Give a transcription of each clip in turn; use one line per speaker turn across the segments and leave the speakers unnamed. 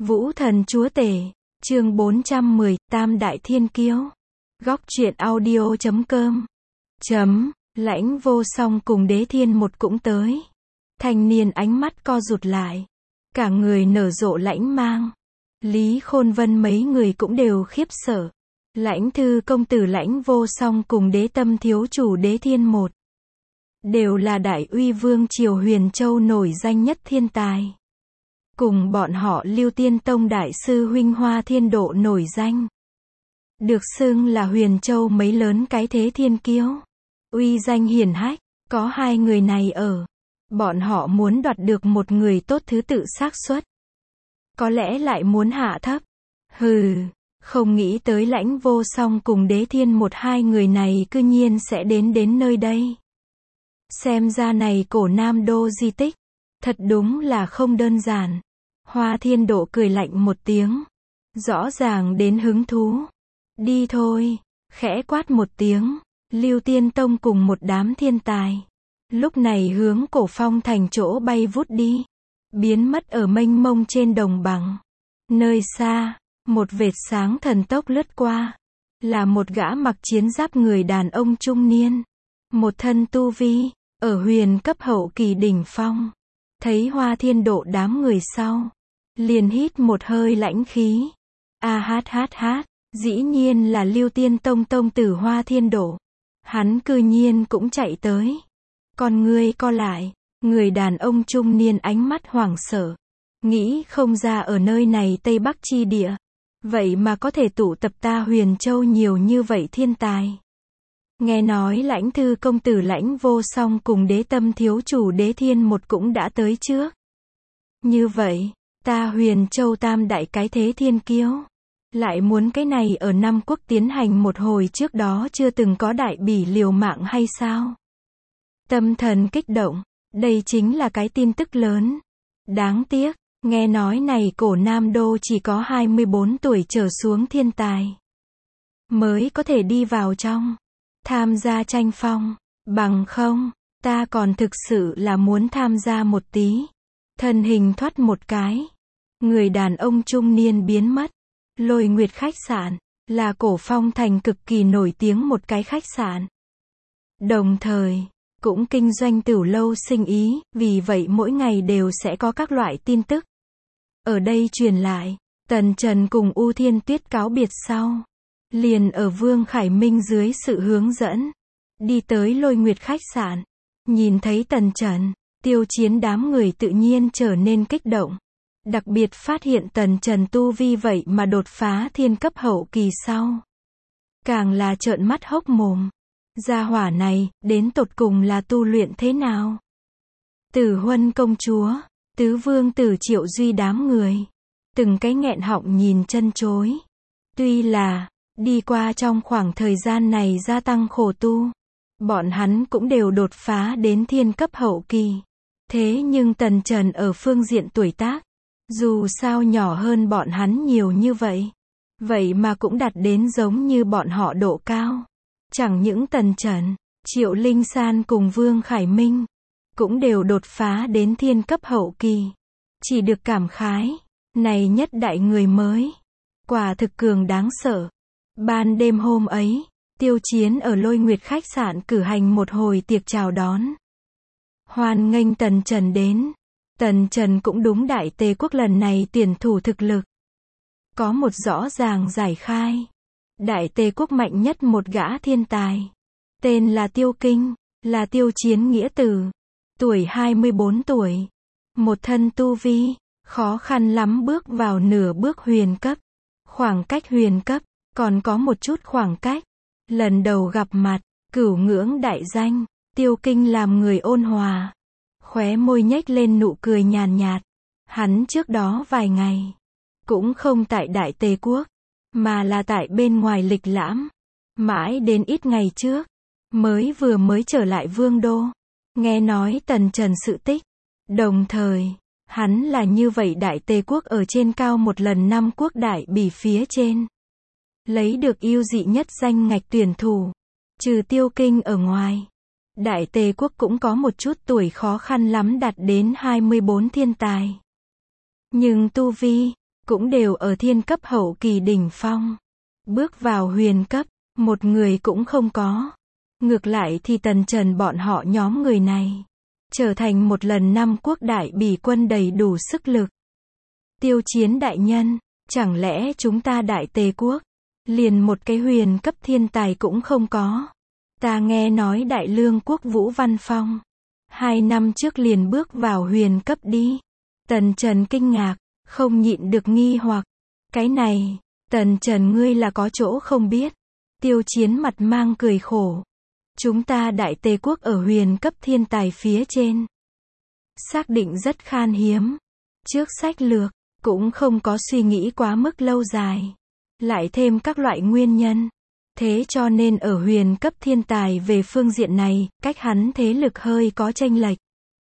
Vũ thần chúa tể, chương 410, Tam đại thiên kiêu. Góc truyện audio.com. Lãnh Vô Song cùng Đế Thiên một cũng tới. Thanh niên ánh mắt co rụt lại. Cả người nở rộ lãnh mang. Lý Khôn Vân mấy người cũng đều khiếp sợ. Lãnh Thư công tử Lãnh Vô Song cùng Đế Tâm thiếu chủ Đế Thiên một. Đều là đại uy vương triều Huyền Châu nổi danh nhất thiên tài. Cùng bọn họ Lưu Tiên Tông đại sư huynh Hoa Thiên Độ nổi danh. Được xưng là Huyền Châu mấy lớn cái thế thiên kiêu. Uy danh hiển hách, có hai người này ở. Bọn họ muốn đoạt được một người tốt thứ tự xác suất. Có lẽ lại muốn hạ thấp. Hừ, không nghĩ tới Lãnh Vô Song cùng Đế Thiên một hai người này cư nhiên sẽ đến nơi đây. Xem ra này cổ Nam Đô di tích, thật đúng là không đơn giản. Hoa Thiên Độ cười lạnh một tiếng. Rõ ràng đến hứng thú. Đi thôi, khẽ quát một tiếng. Lưu Tiên Tông cùng một đám thiên tài. Lúc này hướng Cổ Phong thành chỗ bay vút đi. Biến mất ở mênh mông trên đồng bằng. Nơi xa, một vệt sáng thần tốc lướt qua. Là một gã mặc chiến giáp người đàn ông trung niên. Một thân tu vi, ở huyền cấp hậu kỳ đỉnh phong. Thấy Hoa Thiên Độ đám người sau. Liền hít một hơi lãnh khí. Dĩ nhiên là Lưu Tiên Tông tông tử Hoa Thiên Độ. Hắn cư nhiên cũng chạy tới. Con ngươi co lại, người đàn ông trung niên ánh mắt hoảng sợ. Nghĩ không ra ở nơi này Tây Bắc chi địa. Vậy mà có thể tụ tập ta Huyền Châu nhiều như vậy thiên tài. Nghe nói Lãnh Thư công tử Lãnh Vô Song cùng Đế Tâm thiếu chủ Đế Thiên một cũng đã tới trước. Như vậy, ta Huyền Châu tam đại cái thế thiên kiêu. Lại muốn cái này ở Nam Quốc tiến hành một hồi trước đó chưa từng có đại bỉ liều mạng hay sao? Tâm thần kích động, đây chính là cái tin tức lớn. Đáng tiếc, nghe nói này cổ Nam Đô chỉ có 24 tuổi trở xuống thiên tài. Mới có thể đi vào trong, tham gia tranh phong, bằng không, ta còn thực sự là muốn tham gia một tí. Thân hình thoát một cái. Người đàn ông trung niên biến mất. Lôi Nguyệt khách sạn, là Cổ Phong thành cực kỳ nổi tiếng một cái khách sạn. Đồng thời, cũng kinh doanh tửu lâu sinh ý, vì vậy mỗi ngày đều sẽ có các loại tin tức. Ở đây truyền lại, Tần Trần cùng U Thiên Tuyết cáo biệt sau. Liền ở Vương Khải Minh dưới sự hướng dẫn. Đi tới Lôi Nguyệt khách sạn. Nhìn thấy Tần Trần, Tiêu Chiến đám người tự nhiên trở nên kích động. Đặc biệt phát hiện Tần Trần tu vi vậy mà đột phá thiên cấp hậu kỳ sau. Càng là trợn mắt hốc mồm. Gia hỏa này, đến tột cùng là tu luyện thế nào? Tử Huân công chúa, Tứ Vương Tử Triệu Duy đám người. Từng cái nghẹn họng nhìn chân chối. Tuy là, đi qua trong khoảng thời gian này gia tăng khổ tu. Bọn hắn cũng đều đột phá đến thiên cấp hậu kỳ. Thế nhưng Tần Trần ở phương diện tuổi tác. Dù sao nhỏ hơn bọn hắn nhiều như vậy. Vậy mà cũng đạt đến giống như bọn họ độ cao. Chẳng những Tần Trần, Triệu Linh San cùng Vương Khải Minh. Cũng đều đột phá đến thiên cấp hậu kỳ. Chỉ được cảm khái. Này nhất đại người mới. Quả thực cường đáng sợ. Ban đêm hôm ấy, Tiêu Chiến ở Lôi Nguyệt khách sạn cử hành một hồi tiệc chào đón. Hoan nghênh Tần Trần đến. Tần Trần cũng đúng đại tề quốc lần này tuyển thủ thực lực. Có một rõ ràng giải khai. Đại tề quốc mạnh nhất một gã thiên tài. Tên là Tiêu Kinh, là Tiêu Chiến nghĩa tử. Tuổi 24 tuổi. Một thân tu vi, khó khăn lắm bước vào nửa bước huyền cấp. Khoảng cách huyền cấp, còn có một chút khoảng cách. Lần đầu gặp mặt, cửu ngưỡng đại danh, Tiêu Kinh làm người ôn hòa. Khóe môi nhếch lên nụ cười nhàn nhạt. Hắn trước đó vài ngày, cũng không tại Đại Tề Quốc, mà là tại bên ngoài lịch lãm. Mãi đến ít ngày trước, vừa mới trở lại Vương Đô. Nghe nói Tần Trần sự tích. Đồng thời, hắn là như vậy Đại Tề Quốc ở trên cao một lần năm quốc đại bỉ phía trên. Lấy được ưu dị nhất danh ngạch tuyển thủ. Trừ Tiêu Kinh ở ngoài. Đại Tề Quốc cũng có một chút tuổi khó khăn lắm đạt đến 24 thiên tài. Nhưng tu vi, cũng đều ở thiên cấp hậu kỳ đỉnh phong. Bước vào huyền cấp, một người cũng không có. Ngược lại thì Tần Trần bọn họ nhóm người này, trở thành một lần 5 quốc đại bỉ quân đầy đủ sức lực. Tiêu Chiến đại nhân, chẳng lẽ chúng ta Đại Tề quốc, liền một cái huyền cấp thiên tài cũng không có? Ta nghe nói Đại Lương quốc Vũ Văn Phong, 2 năm trước liền bước vào huyền cấp đi. Tần Trần kinh ngạc, không nhịn được nghi hoặc. Cái này, Tần Trần ngươi là có chỗ không biết. Tiêu Chiến mặt mang cười khổ. Chúng ta Đại Tề quốc ở huyền cấp thiên tài phía trên, xác định rất khan hiếm. Trước sách lược, cũng không có suy nghĩ quá mức lâu dài. Lại thêm các loại nguyên nhân. Thế cho nên ở huyền cấp thiên tài về phương diện này, cách hắn thế lực hơi có chênh lệch.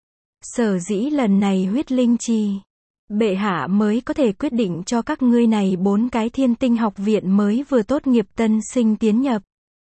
Sở dĩ lần này huyết linh trì, bệ hạ mới có thể quyết định cho các ngươi này 4 cái thiên tinh học viện mới vừa tốt nghiệp tân sinh tiến nhập.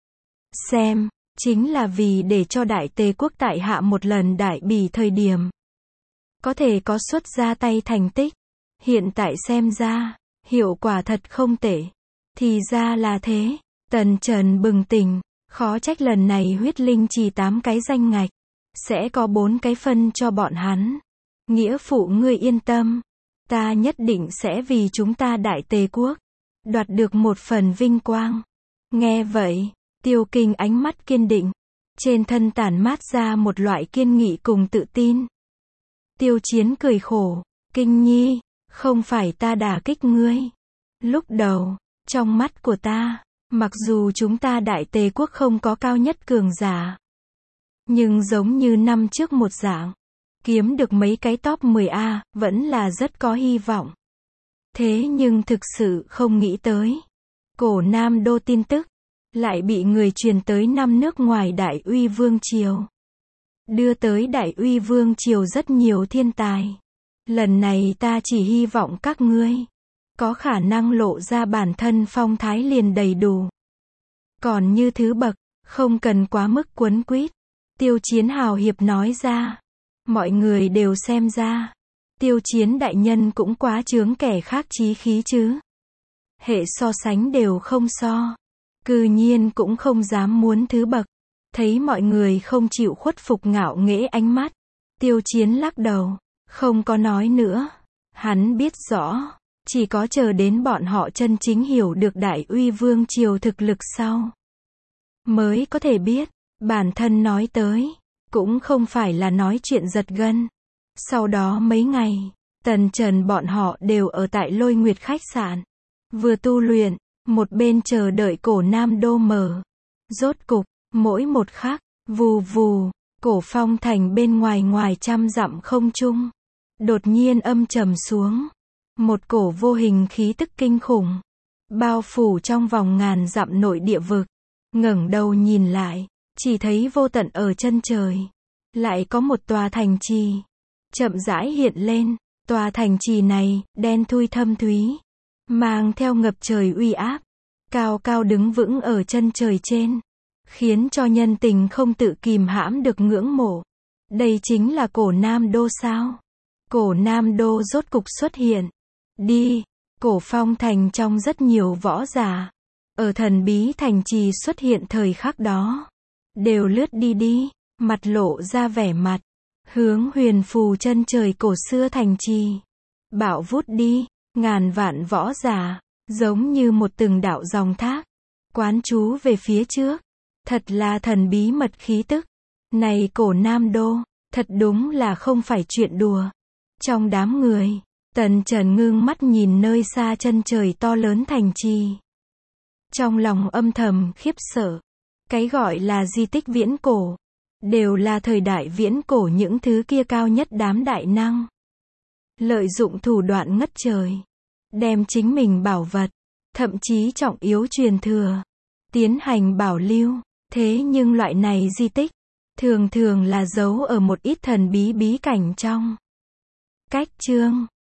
Xem, chính là vì để cho Đại Tề quốc tại hạ một lần đại bỉ thời điểm, có thể có xuất ra tay thành tích. Hiện tại xem ra, hiệu quả thật không tệ. Thì ra là thế. Tần Trần bừng tỉnh, khó trách lần này huyết linh trì 8 cái danh ngạch, sẽ có 4 cái phân cho bọn hắn. Nghĩa phụ ngươi yên tâm, ta nhất định sẽ vì chúng ta Đại Tề quốc, đoạt được một phần vinh quang. Nghe vậy, Tiêu Kinh ánh mắt kiên định, trên thân tản mát ra một loại kiên nghị cùng tự tin. Tiêu Chiến cười khổ, Kinh nhi, không phải ta đả kích ngươi. Lúc đầu, trong mắt của ta, mặc dù chúng ta Đại Tề quốc không có cao nhất cường giả, nhưng giống như năm trước một dạng, kiếm được mấy cái top 10A, vẫn là rất có hy vọng. Thế nhưng thực sự không nghĩ tới, cổ Nam Đô tin tức, lại bị người truyền tới 5 nước ngoài Đại Uy Vương Triều. Đưa tới Đại Uy Vương Triều rất nhiều thiên tài. Lần này ta chỉ hy vọng các ngươi có khả năng lộ ra bản thân phong thái liền đầy đủ. Còn như thứ bậc, không cần quá mức quấn quýt. Tiêu Chiến hào hiệp nói ra. Mọi người đều xem ra, Tiêu Chiến đại nhân cũng quá chướng kẻ khác chí khí chứ. Hệ so sánh đều không so. Cư nhiên cũng không dám muốn thứ bậc. Thấy mọi người không chịu khuất phục ngạo nghễ ánh mắt, Tiêu Chiến lắc đầu, không có nói nữa. Hắn biết rõ, chỉ có chờ đến bọn họ chân chính hiểu được Đại Uy Vương Triều thực lực sau, mới có thể biết, bản thân nói tới, cũng không phải là nói chuyện giật gân. Sau đó mấy ngày, Tần Trần bọn họ đều ở tại Lôi Nguyệt khách sạn, vừa tu luyện, một bên chờ đợi cổ Nam Đô mở. Rốt cục, mỗi một khắc, vù vù, cổ phong thành bên ngoài trăm dặm không trung, đột nhiên âm trầm xuống. Một cổ vô hình khí tức kinh khủng, bao phủ trong vòng ngàn dặm nội địa vực. Ngẩng đầu nhìn lại, chỉ thấy vô tận ở chân trời, lại có một tòa thành trì, chậm rãi hiện lên. Tòa thành trì này, đen thui thâm thúy, mang theo ngập trời uy áp, cao cao đứng vững ở chân trời trên, khiến cho nhân tình không tự kìm hãm được ngưỡng mộ. Đây chính là cổ Nam Đô sao? Cổ Nam Đô rốt cục xuất hiện. Đi, cổ phong thành trong rất nhiều võ giả, ở thần bí thành trì xuất hiện thời khắc đó, đều lướt đi, mặt lộ ra vẻ mặt, hướng huyền phù chân trời cổ xưa thành trì, bạo vút đi. Ngàn vạn võ giả, giống như một từng đạo dòng thác, quán chú về phía trước. Thật là thần bí mật khí tức. Này cổ Nam Đô, thật đúng là không phải chuyện đùa. Trong đám người, Tần Trần ngưng mắt nhìn nơi xa chân trời to lớn thành trì, trong lòng âm thầm khiếp sợ. Cái gọi là di tích viễn cổ, đều là thời đại viễn cổ những thứ kia cao nhất đám đại năng, lợi dụng thủ đoạn ngất trời, đem chính mình bảo vật, thậm chí trọng yếu truyền thừa, tiến hành bảo lưu. Thế nhưng loại này di tích, thường thường là giấu ở một ít thần bí bí cảnh trong. Cách chương